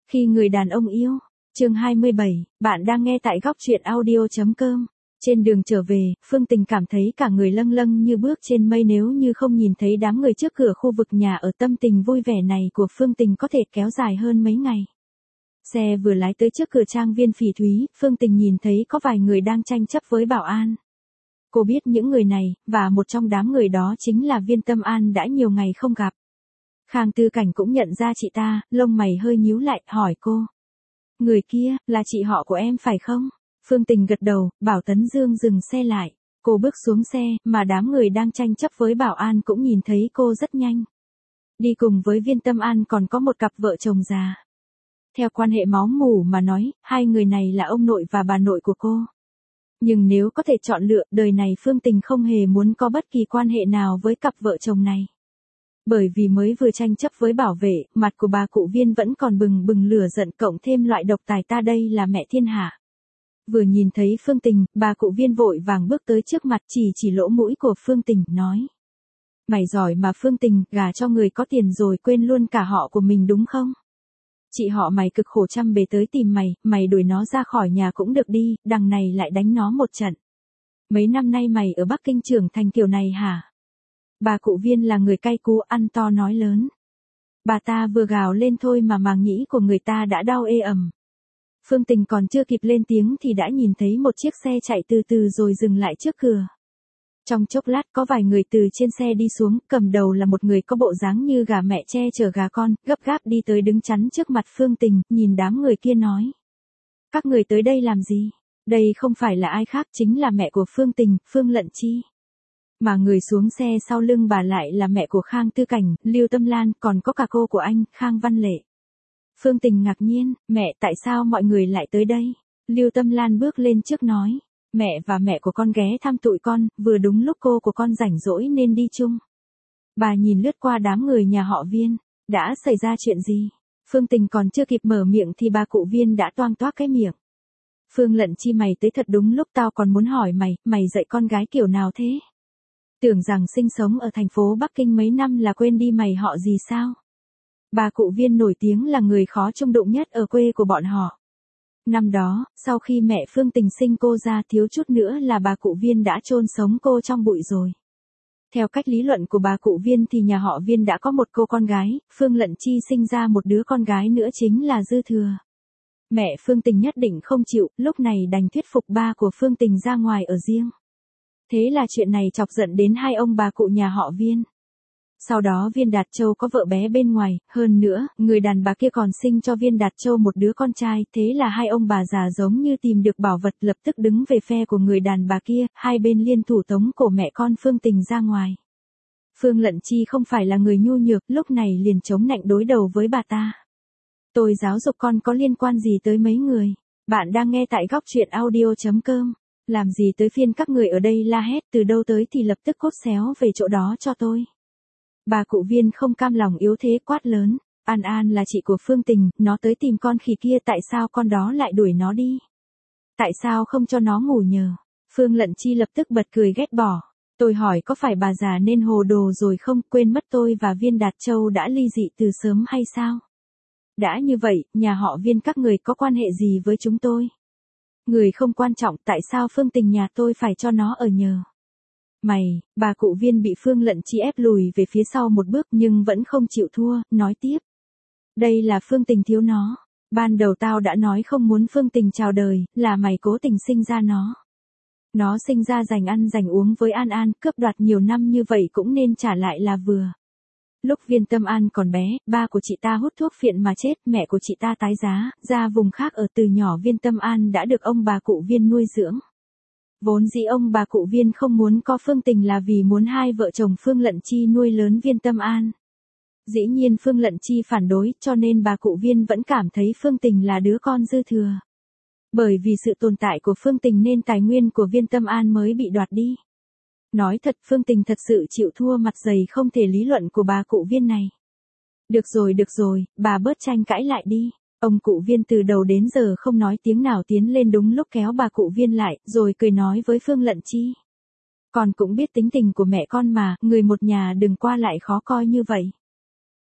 Khi người đàn ông yêu. Chương 27, bạn đang nghe tại góc truyện audio.com. Trên đường trở về, Phương Tình cảm thấy cả người lâng lâng như bước trên mây nếu như không nhìn thấy đám người trước cửa khu vực nhà ở. Tâm tình vui vẻ này của Phương Tình có thể kéo dài hơn mấy ngày. Xe vừa lái tới trước cửa trang viên Phỉ Thúy, Phương Tình nhìn thấy có vài người đang tranh chấp với bảo an. Cô biết những người này, và một trong đám người đó chính là Viên Tâm An đã nhiều ngày không gặp. Khang Tư Cảnh cũng nhận ra chị ta, lông mày hơi nhíu lại, hỏi cô. Người kia, là chị họ của em phải không? Phương Tình gật đầu, bảo Tấn Dương dừng xe lại. Cô bước xuống xe, mà đám người đang tranh chấp với bảo an cũng nhìn thấy cô rất nhanh. Đi cùng với Viên Tâm An còn có một cặp vợ chồng già. Theo quan hệ máu mủ mà nói, hai người này là ông nội và bà nội của cô. Nhưng nếu có thể chọn lựa, đời này Phương Tình không hề muốn có bất kỳ quan hệ nào với cặp vợ chồng này. Bởi vì mới vừa tranh chấp với bảo vệ, mặt của bà cụ Viên vẫn còn bừng bừng lửa giận, cộng thêm loại độc tài ta đây là mẹ thiên hạ. Vừa nhìn thấy Phương Tình, bà cụ Viên vội vàng bước tới trước mặt, chỉ lỗ mũi của Phương Tình, nói. Mày giỏi mà Phương Tình, gả cho người có tiền rồi quên luôn cả họ của mình đúng không? Chị họ mày cực khổ chăm bề tới tìm mày, mày đuổi nó ra khỏi nhà cũng được đi, đằng này lại đánh nó một trận. Mấy năm nay mày ở Bắc Kinh trưởng thành kiểu này hả? Bà cụ Viên là người cay cú, ăn to nói lớn. Bà ta vừa gào lên thôi mà màng nhĩ của người ta đã đau ê ẩm. Phương Tình còn chưa kịp lên tiếng thì đã nhìn thấy một chiếc xe chạy từ từ rồi dừng lại trước cửa. Trong chốc lát có vài người từ trên xe đi xuống, cầm đầu là một người có bộ dáng như gà mẹ che chở gà con, gấp gáp đi tới đứng chắn trước mặt Phương Tình, nhìn đám người kia nói. Các người tới đây làm gì? Đây không phải là ai khác, chính là mẹ của Phương Tình, Phương Lận Chi. Mà người xuống xe sau lưng bà lại là mẹ của Khang Tư Cảnh, Lưu Tâm Lan, còn có cả cô của anh, Khang Văn Lệ. Phương Tình ngạc nhiên, mẹ, tại sao mọi người lại tới đây? Lưu Tâm Lan bước lên trước nói. Mẹ và mẹ của con ghé thăm tụi con, vừa đúng lúc cô của con rảnh rỗi nên đi chung. Bà nhìn lướt qua đám người nhà họ Viên. Đã xảy ra chuyện gì? Phương Tình còn chưa kịp mở miệng thì bà cụ Viên đã toang toác cái miệng. Phương Lận Chi, mày tới thật đúng lúc, tao còn muốn hỏi mày dạy con gái kiểu nào thế? Tưởng rằng sinh sống ở thành phố Bắc Kinh mấy năm là quên đi mày họ gì sao? Bà cụ Viên nổi tiếng là người khó chung đụng nhất ở quê của bọn họ. Năm đó, sau khi mẹ Phương Tình sinh cô ra, thiếu chút nữa là bà cụ Viên đã chôn sống cô trong bụi rồi. Theo cách lý luận của bà cụ Viên thì nhà họ Viên đã có một cô con gái, Phương Lận Chi sinh ra một đứa con gái nữa chính là Dư Thừa. Mẹ Phương Tình nhất định không chịu, lúc này đành thuyết phục ba của Phương Tình ra ngoài ở riêng. Thế là chuyện này chọc giận đến hai ông bà cụ nhà họ Viên. Sau đó Viên Đạt Châu có vợ bé bên ngoài, hơn nữa, người đàn bà kia còn sinh cho Viên Đạt Châu một đứa con trai, thế là hai ông bà già giống như tìm được bảo vật, lập tức đứng về phe của người đàn bà kia, hai bên liên thủ tống cổ mẹ con Phương Tình ra ngoài. Phương Lận Chi không phải là người nhu nhược, lúc này liền chống nạnh đối đầu với bà ta. Tôi giáo dục con có liên quan gì tới mấy người? Bạn đang nghe tại góc truyện audio.com. Làm gì tới phiên các người ở đây la hét, từ đâu tới thì lập tức cốt xéo về chỗ đó cho tôi. Bà cụ Viên không cam lòng yếu thế quát lớn. An An là chị của Phương Tình, nó tới tìm con khỉ kia, tại sao con đó lại đuổi nó đi? Tại sao không cho nó ngủ nhờ? Phương Lận Chi lập tức bật cười ghét bỏ. Tôi hỏi có phải bà già nên hồ đồ rồi không, quên mất tôi và Viên Đạt Châu đã ly dị từ sớm hay sao? Đã như vậy, nhà họ Viên các người có quan hệ gì với chúng tôi? Người không quan trọng, tại sao Phương Tình nhà tôi phải cho nó ở nhờ? Bà cụ Viên bị Phương Lận Chi ép lùi về phía sau một bước nhưng vẫn không chịu thua, nói tiếp. Đây là Phương Tình thiếu nó. Ban đầu tao đã nói không muốn Phương Tình chào đời, là mày cố tình sinh ra nó. Nó sinh ra dành ăn dành uống với An An, cướp đoạt nhiều năm như vậy cũng nên trả lại là vừa. Lúc Viên Tâm An còn bé, ba của chị ta hút thuốc phiện mà chết, mẹ của chị ta tái giá, ra vùng khác ở, từ nhỏ Viên Tâm An đã được ông bà cụ Viên nuôi dưỡng. Vốn dĩ ông bà cụ Viên không muốn có Phương Tình là vì muốn hai vợ chồng Phương Lận Chi nuôi lớn Viên Tâm An. Dĩ nhiên Phương Lận Chi phản đối, cho nên bà cụ Viên vẫn cảm thấy Phương Tình là đứa con dư thừa. Bởi vì sự tồn tại của Phương Tình nên tài nguyên của Viên Tâm An mới bị đoạt đi. Nói thật, Phương Tình thật sự chịu thua mặt dày không thể lý luận của bà cụ Viên này. Được rồi, bà bớt tranh cãi lại đi. Ông cụ Viên từ đầu đến giờ không nói tiếng nào tiến lên đúng lúc kéo bà cụ Viên lại, rồi cười nói với Phương Lận Chi. Con cũng biết tính tình của mẹ con mà, người một nhà đừng qua lại khó coi như vậy.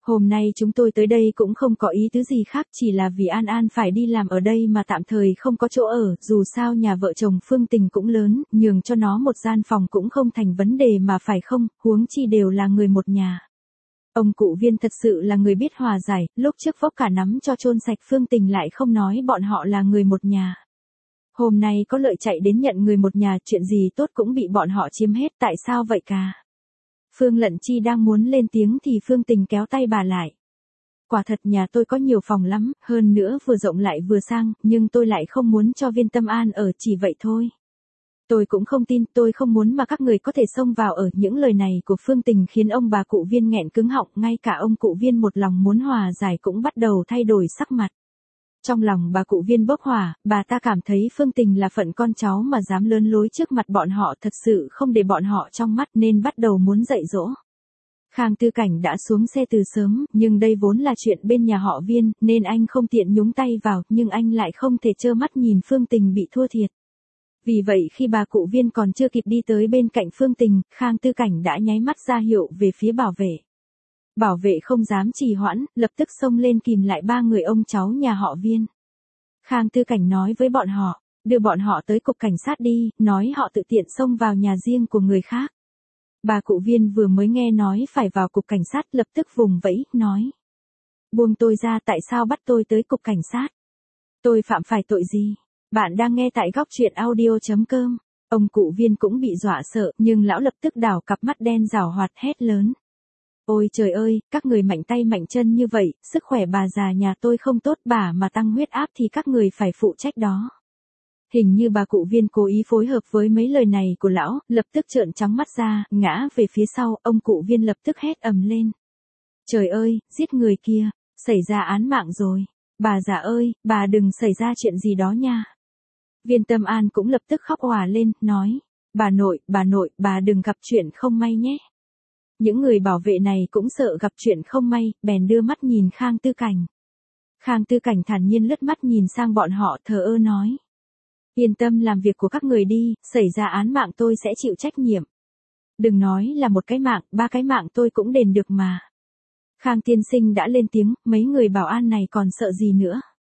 Hôm nay chúng tôi tới đây cũng không có ý tứ gì khác, chỉ là vì An An phải đi làm ở đây mà tạm thời không có chỗ ở, dù sao nhà vợ chồng Phương Tình cũng lớn, nhường cho nó một gian phòng cũng không thành vấn đề mà phải không, huống chi đều là người một nhà. Ông cụ Viên thật sự là người biết hòa giải, lúc trước vốc cả nắm cho chôn sạch Phương Tình lại không nói bọn họ là người một nhà. Hôm nay có Lợi chạy đến nhận người một nhà, chuyện gì tốt cũng bị bọn họ chiếm hết, tại sao vậy cả? Phương Lận Chi đang muốn lên tiếng thì Phương Tình kéo tay bà lại. Quả thật nhà tôi có nhiều phòng lắm, hơn nữa vừa rộng lại vừa sang, nhưng tôi lại không muốn cho Viên Tâm An ở, chỉ vậy thôi. Tôi cũng không tin, tôi không muốn mà các người có thể xông vào ở. Những lời này của Phương Tình khiến ông bà cụ Viên nghẹn cứng họng, ngay cả ông cụ Viên một lòng muốn hòa giải cũng bắt đầu thay đổi sắc mặt. Trong lòng bà cụ Viên bốc hỏa, bà ta cảm thấy Phương Tình là phận con cháu mà dám lớn lối trước mặt bọn họ, thật sự không để bọn họ trong mắt nên bắt đầu muốn dạy dỗ. Khang Tư Cảnh đã xuống xe từ sớm, nhưng đây vốn là chuyện bên nhà họ Viên, nên anh không tiện nhúng tay vào, nhưng anh lại không thể trơ mắt nhìn Phương Tình bị thua thiệt. Vì vậy khi bà cụ Viên còn chưa kịp đi tới bên cạnh Phương Tình, Khang Tư Cảnh đã nháy mắt ra hiệu về phía bảo vệ. Bảo vệ không dám trì hoãn, lập tức xông lên kìm lại ba người ông cháu nhà họ Viên. Khang Tư Cảnh nói với bọn họ, đưa bọn họ tới cục cảnh sát đi, nói họ tự tiện xông vào nhà riêng của người khác. Bà cụ Viên vừa mới nghe nói phải vào cục cảnh sát lập tức vùng vẫy, nói. Buông tôi ra, tại sao bắt tôi tới cục cảnh sát? Tôi phạm phải tội gì? Bạn đang nghe tại góc truyện audio.com. Ông cụ Viên cũng bị dọa sợ, nhưng lão lập tức đảo cặp mắt đen rảo hoạt hét lớn. Ôi trời ơi, các người mạnh tay mạnh chân như vậy, sức khỏe bà già nhà tôi không tốt, bà mà tăng huyết áp thì các người phải phụ trách đó. Hình như bà cụ Viên cố ý phối hợp với mấy lời này của lão, lập tức trợn trắng mắt ra, ngã về phía sau, ông cụ Viên lập tức hét ầm lên. Trời ơi, giết người kia, xảy ra án mạng rồi. Bà già ơi, bà đừng xảy ra chuyện gì đó nha. Viên Tâm An cũng lập tức khóc òa lên, nói. Bà nội, bà đừng gặp chuyện không may nhé. Những người bảo vệ này cũng sợ gặp chuyện không may, bèn đưa mắt nhìn Khang Tư Cảnh. Khang Tư Cảnh thản nhiên lướt mắt nhìn sang bọn họ, thờ ơ nói. Yên tâm làm việc của các người đi, xảy ra án mạng tôi sẽ chịu trách nhiệm. Đừng nói là một cái mạng, 3 cái mạng tôi cũng đền được mà. Khang tiên sinh đã lên tiếng, mấy người bảo an này còn sợ gì nữa.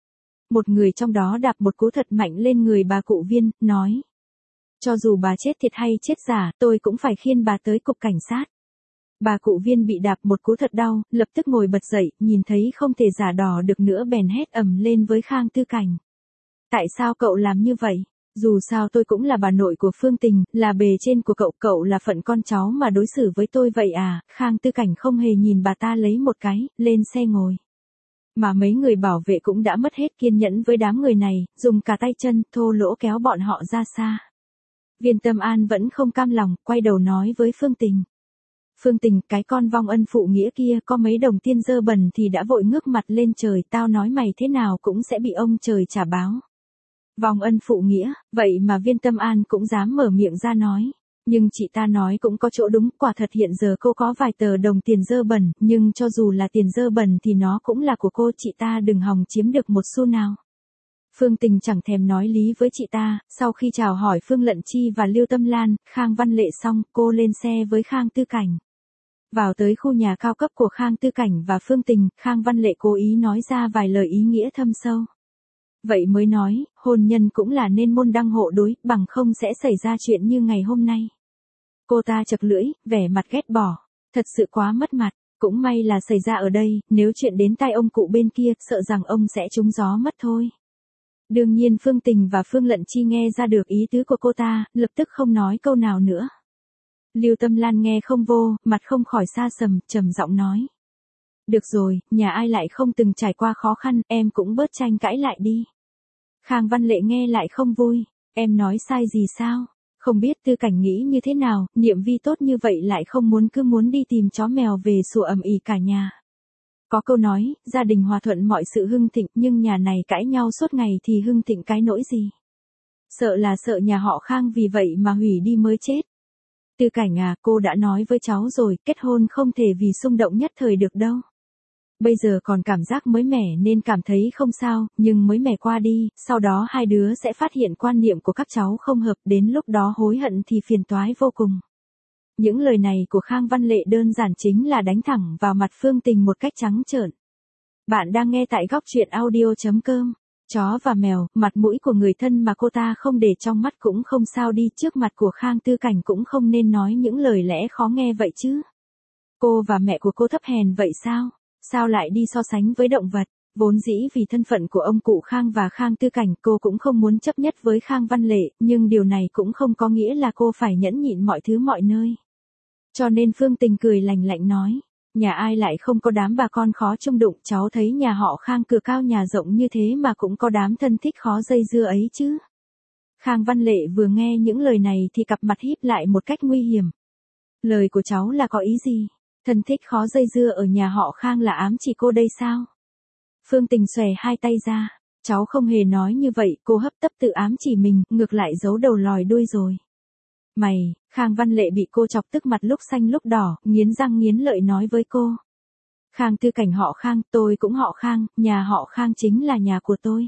Một người trong đó đạp một cú thật mạnh lên người bà cụ Viên, nói. Cho dù bà chết thiệt hay chết giả, tôi cũng phải khiêng bà tới cục cảnh sát. Bà cụ Viên bị đạp một cú thật đau, lập tức ngồi bật dậy, nhìn thấy không thể giả đò được nữa bèn hét ầm lên với Khang Tư Cảnh. Tại sao cậu làm như vậy? Dù sao tôi cũng là bà nội của Phương Tình, là bề trên của cậu là phận con cháu mà đối xử với tôi vậy à? Khang Tư Cảnh không hề nhìn bà ta lấy một cái, lên xe ngồi. Mà mấy người bảo vệ cũng đã mất hết kiên nhẫn với đám người này, dùng cả tay chân, thô lỗ kéo bọn họ ra xa. Viên Tâm An vẫn không cam lòng, quay đầu nói với Phương Tình. Phương Tình, cái con vong ân phụ nghĩa kia có mấy đồng tiền dơ bẩn thì đã vội ngước mặt lên trời, tao nói mày thế nào cũng sẽ bị ông trời trả báo. Vong ân phụ nghĩa, vậy mà Viên Tâm An cũng dám mở miệng ra nói. Nhưng chị ta nói cũng có chỗ đúng, quả thật hiện giờ cô có vài tờ đồng tiền dơ bẩn, nhưng cho dù là tiền dơ bẩn thì nó cũng là của cô, chị ta đừng hòng chiếm được một xu nào. Phương Tình chẳng thèm nói lý với chị ta, sau khi chào hỏi Phương Lận Chi và Lưu Tâm Lan, Khang Văn Lệ xong, cô lên xe với Khang Tư Cảnh. Vào tới khu nhà cao cấp của Khang Tư Cảnh và Phương Tình, Khang Văn Lệ cố ý nói ra vài lời ý nghĩa thâm sâu. Vậy mới nói, hôn nhân cũng là nên môn đăng hộ đối, bằng không sẽ xảy ra chuyện như ngày hôm nay. Cô ta chật lưỡi, vẻ mặt ghét bỏ. Thật sự quá mất mặt, cũng may là xảy ra ở đây, nếu chuyện đến tai ông cụ bên kia, sợ rằng ông sẽ trúng gió mất thôi. Đương nhiên Phương Tình và Phương Lận Chi nghe ra được ý tứ của cô ta, lập tức không nói câu nào nữa. Lưu Tâm Lan nghe không vô, mặt không khỏi xa sầm, trầm giọng nói. Được rồi, nhà ai lại không từng trải qua khó khăn, em cũng bớt tranh cãi lại đi. Khang Văn Lệ nghe lại không vui, em nói sai gì sao? Không biết Tư Cảnh nghĩ như thế nào, Niệm Vi tốt như vậy lại không cứ muốn đi tìm chó mèo về sủa ầm ĩ cả nhà. Có câu nói, gia đình hòa thuận mọi sự hưng thịnh, nhưng nhà này cãi nhau suốt ngày thì hưng thịnh cái nỗi gì? Sợ là sợ nhà họ Khang vì vậy mà hủy đi mới chết. Tư Cảnh à, cô đã nói với cháu rồi, kết hôn không thể vì xung động nhất thời được đâu. Bây giờ còn cảm giác mới mẻ nên cảm thấy không sao, nhưng mới mẻ qua đi, sau đó hai đứa sẽ phát hiện quan niệm của các cháu không hợp, đến lúc đó hối hận thì phiền toái vô cùng. Những lời này của Khang Văn Lệ đơn giản chính là đánh thẳng vào mặt Phương Tình một cách trắng trợn. Bạn đang nghe tại góc truyện audio.com. Chó và mèo, mặt mũi của người thân mà cô ta không để trong mắt cũng không sao đi, trước mặt của Khang Tư Cảnh cũng không nên nói những lời lẽ khó nghe vậy chứ. Cô và mẹ của cô thấp hèn vậy sao? Sao lại đi so sánh với động vật? Vốn dĩ vì thân phận của ông cụ Khang và Khang Tư Cảnh cô cũng không muốn chấp nhất với Khang Văn Lệ, nhưng điều này cũng không có nghĩa là cô phải nhẫn nhịn mọi thứ mọi nơi. Cho nên Phương Tình cười lành lạnh nói, nhà ai lại không có đám bà con khó chung đụng, cháu thấy nhà họ Khang cửa cao nhà rộng như thế mà cũng có đám thân thích khó dây dưa ấy chứ. Khang Văn Lệ vừa nghe những lời này thì cặp mặt híp lại một cách nguy hiểm. Lời của cháu là có ý gì? Thân thích khó dây dưa ở nhà họ Khang là ám chỉ cô đây sao? Phương Tình xòe hai tay ra, cháu không hề nói như vậy, cô hấp tấp tự ám chỉ mình, ngược lại giấu đầu lòi đuôi rồi. Mày, Khang Văn Lệ bị cô chọc tức mặt lúc xanh lúc đỏ, nghiến răng nghiến lợi nói với cô. Khang Tư Cảnh họ Khang, tôi cũng họ Khang, nhà họ Khang chính là nhà của tôi.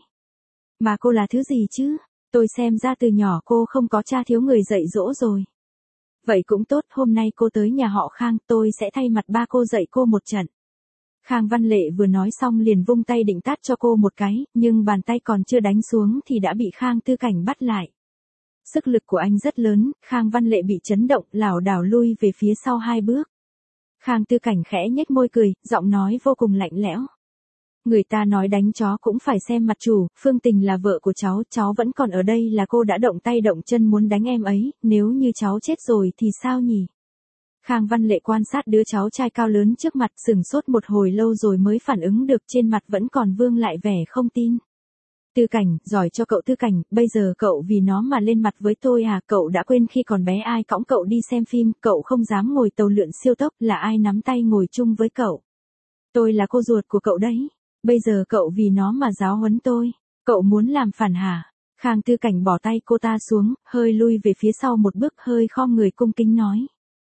Mà cô là thứ gì chứ? Tôi xem ra từ nhỏ cô không có cha thiếu người dạy dỗ rồi. Vậy cũng tốt, hôm nay cô tới nhà họ Khang, tôi sẽ thay mặt ba cô dạy cô một trận. Khang Văn Lệ vừa nói xong liền vung tay định tát cho cô một cái, nhưng bàn tay còn chưa đánh xuống thì đã bị Khang Tư Cảnh bắt lại. Sức lực của anh rất lớn, Khang Văn Lệ bị chấn động, lảo đảo lui về phía sau 2 bước. Khang Tư Cảnh khẽ nhếch môi cười, giọng nói vô cùng lạnh lẽo. Người ta nói đánh chó cũng phải xem mặt chủ, Phương Tình là vợ của cháu vẫn còn ở đây là cô đã động tay động chân muốn đánh em ấy, nếu như cháu chết rồi thì sao nhỉ? Khang Văn Lệ quan sát đứa cháu trai cao lớn trước mặt, sửng sốt một hồi lâu rồi mới phản ứng được, trên mặt vẫn còn vương lại vẻ không tin. Tư Cảnh, giỏi cho cậu Tư Cảnh, bây giờ cậu vì nó mà lên mặt với tôi à? Cậu đã quên khi còn bé ai cõng cậu đi xem phim, cậu không dám ngồi tàu lượn siêu tốc, là ai nắm tay ngồi chung với cậu? Tôi là cô ruột của cậu đấy, bây giờ cậu vì nó mà giáo huấn tôi, cậu muốn làm phản hả? Khang Tư Cảnh bỏ tay cô ta xuống, hơi lui về phía sau một bước, hơi khom người cung kính nói.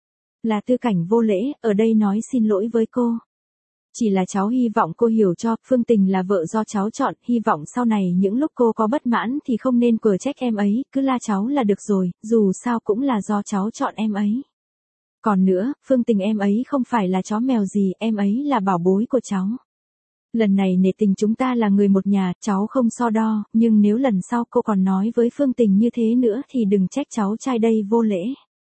Là Tư Cảnh vô lễ, ở đây nói xin lỗi với cô. Chỉ là cháu hy vọng cô hiểu cho, Phương Tình là vợ do cháu chọn, hy vọng sau này những lúc cô có bất mãn thì không nên quở trách em ấy, cứ la cháu là được rồi, dù sao cũng là do cháu chọn em ấy. Còn nữa, Phương Tình em ấy không phải là chó mèo gì, em ấy là bảo bối của cháu. Lần này nể tình chúng ta là người một nhà, cháu không so đo, nhưng nếu lần sau cô còn nói với Phương Tình như thế nữa thì đừng trách cháu trai đây vô lễ.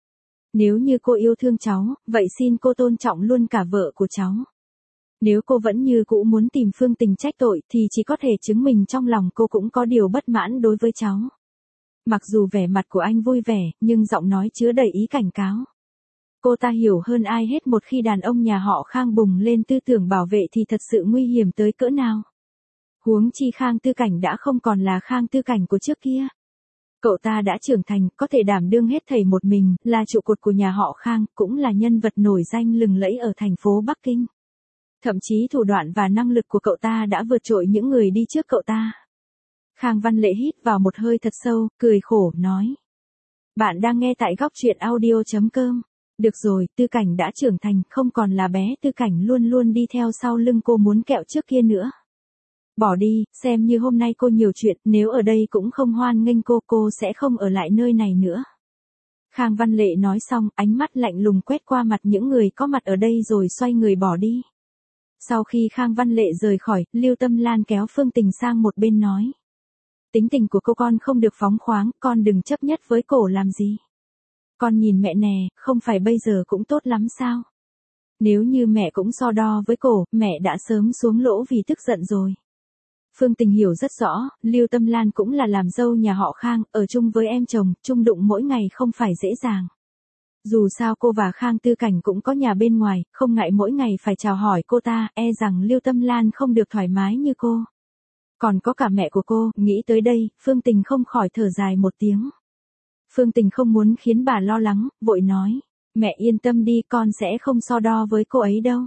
Nếu như cô yêu thương cháu, vậy xin cô tôn trọng luôn cả vợ của cháu. Nếu cô vẫn như cũ muốn tìm Phương Tình trách tội thì chỉ có thể chứng minh trong lòng cô cũng có điều bất mãn đối với cháu. Mặc dù vẻ mặt của anh vui vẻ, nhưng giọng nói chứa đầy ý cảnh cáo. Cô ta hiểu hơn ai hết một khi đàn ông nhà họ Khang bùng lên tư tưởng bảo vệ thì thật sự nguy hiểm tới cỡ nào. Huống chi Khang Tư Cảnh đã không còn là Khang Tư Cảnh của trước kia. Cậu ta đã trưởng thành, có thể đảm đương hết thảy một mình, là trụ cột của nhà họ Khang, cũng là nhân vật nổi danh lừng lẫy ở thành phố Bắc Kinh. Thậm chí thủ đoạn và năng lực của cậu ta đã vượt trội những người đi trước cậu ta. Khang Văn Lệ hít vào một hơi thật sâu, cười khổ, nói. Bạn đang nghe tại góc truyện audio.com. Được rồi, Tư Cảnh đã trưởng thành, không còn là bé Tư Cảnh luôn luôn đi theo sau lưng cô muốn kẹo trước kia nữa. Bỏ đi, xem như hôm nay cô nhiều chuyện, nếu ở đây cũng không hoan nghênh cô sẽ không ở lại nơi này nữa. Khang Văn Lệ nói xong, ánh mắt lạnh lùng quét qua mặt những người có mặt ở đây rồi xoay người bỏ đi. Sau khi Khang Văn Lệ rời khỏi, Lưu Tâm Lan kéo Phương Tình sang một bên nói. Tính tình của cô con không được phóng khoáng, con đừng chấp nhất với cổ làm gì. Con nhìn mẹ nè, không phải bây giờ cũng tốt lắm sao? Nếu như mẹ cũng so đo với cổ, mẹ đã sớm xuống lỗ vì tức giận rồi. Phương Tình hiểu rất rõ, Lưu Tâm Lan cũng là làm dâu nhà họ Khang, ở chung với em chồng, chung đụng mỗi ngày không phải dễ dàng. Dù sao cô và Khang Tư Cảnh cũng có nhà bên ngoài, không ngại mỗi ngày phải chào hỏi cô ta, e rằng Lưu Tâm Lan không được thoải mái như cô. Còn có cả mẹ của cô, nghĩ tới đây, Phương Tình không khỏi thở dài một tiếng. Phương Tình không muốn khiến bà lo lắng, vội nói, mẹ yên tâm đi, con sẽ không so đo với cô ấy đâu.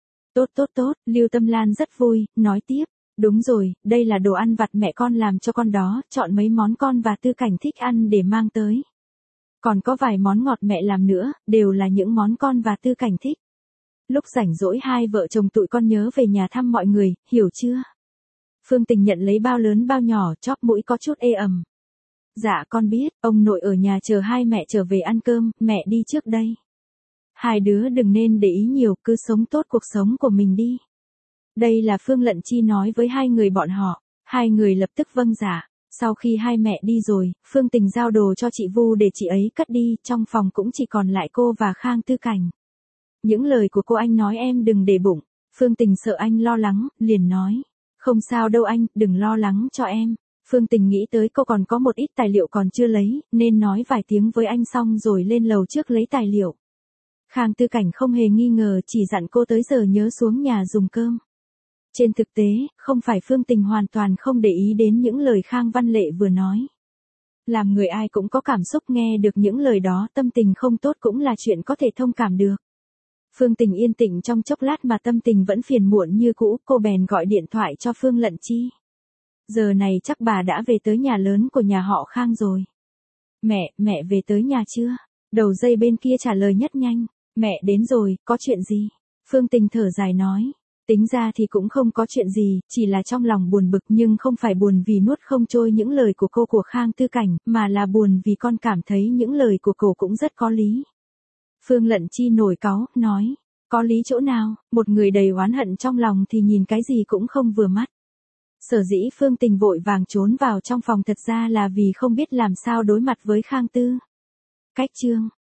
Tốt, Lưu Tâm Lan rất vui, nói tiếp, đúng rồi, đây là đồ ăn vặt mẹ con làm cho con đó, chọn mấy món con và Tư Cảnh thích ăn để mang tới. Còn có vài món ngọt mẹ làm nữa, đều là những món con và Tư Cảnh thích. Lúc rảnh rỗi hai vợ chồng tụi con nhớ về nhà thăm mọi người, hiểu chưa? Phương Tình nhận lấy bao lớn bao nhỏ, chóp mũi có chút ê ẩm. Dạ con biết, ông nội ở nhà chờ hai mẹ trở về ăn cơm, mẹ đi trước đây. Hai đứa đừng nên để ý nhiều, cứ sống tốt cuộc sống của mình đi. Đây là Phương Lận Chi nói với hai người bọn họ. Hai người lập tức vâng dạ. Sau khi hai mẹ đi rồi, Phương Tình giao đồ cho chị Vu để chị ấy cất đi, trong phòng cũng chỉ còn lại cô và Khang Tư Cảnh. Những lời của cô anh nói em đừng để bụng. Phương Tình sợ anh lo lắng, liền nói. Không sao đâu anh, đừng lo lắng cho em. Phương Tình nghĩ tới cô còn có một ít tài liệu còn chưa lấy, nên nói vài tiếng với anh xong rồi lên lầu trước lấy tài liệu. Khang Tư Cảnh không hề nghi ngờ, chỉ dặn cô tới giờ nhớ xuống nhà dùng cơm. Trên thực tế, không phải Phương Tình hoàn toàn không để ý đến những lời Khang Văn Lệ vừa nói. Làm người ai cũng có cảm xúc, nghe được những lời đó tâm tình không tốt cũng là chuyện có thể thông cảm được. Phương Tình yên tĩnh trong chốc lát mà tâm tình vẫn phiền muộn như cũ, cô bèn gọi điện thoại cho Phương Lận Chi. Giờ này chắc bà đã về tới nhà lớn của nhà họ Khang rồi. Mẹ về tới nhà chưa? Đầu dây bên kia trả lời nhất nhanh. Mẹ đến rồi, có chuyện gì? Phương Tình thở dài nói. Tính ra thì cũng không có chuyện gì, chỉ là trong lòng buồn bực, nhưng không phải buồn vì nuốt không trôi những lời của cô của Khang Tư Cảnh, mà là buồn vì con cảm thấy những lời của cô cũng rất có lý. Phương Lận Chi nổi cáu, nói. Có lý chỗ nào, một người đầy oán hận trong lòng thì nhìn cái gì cũng không vừa mắt. Sở dĩ Phương Tình vội vàng trốn vào trong phòng thật ra là vì không biết làm sao đối mặt với Khang Tư. Cách chương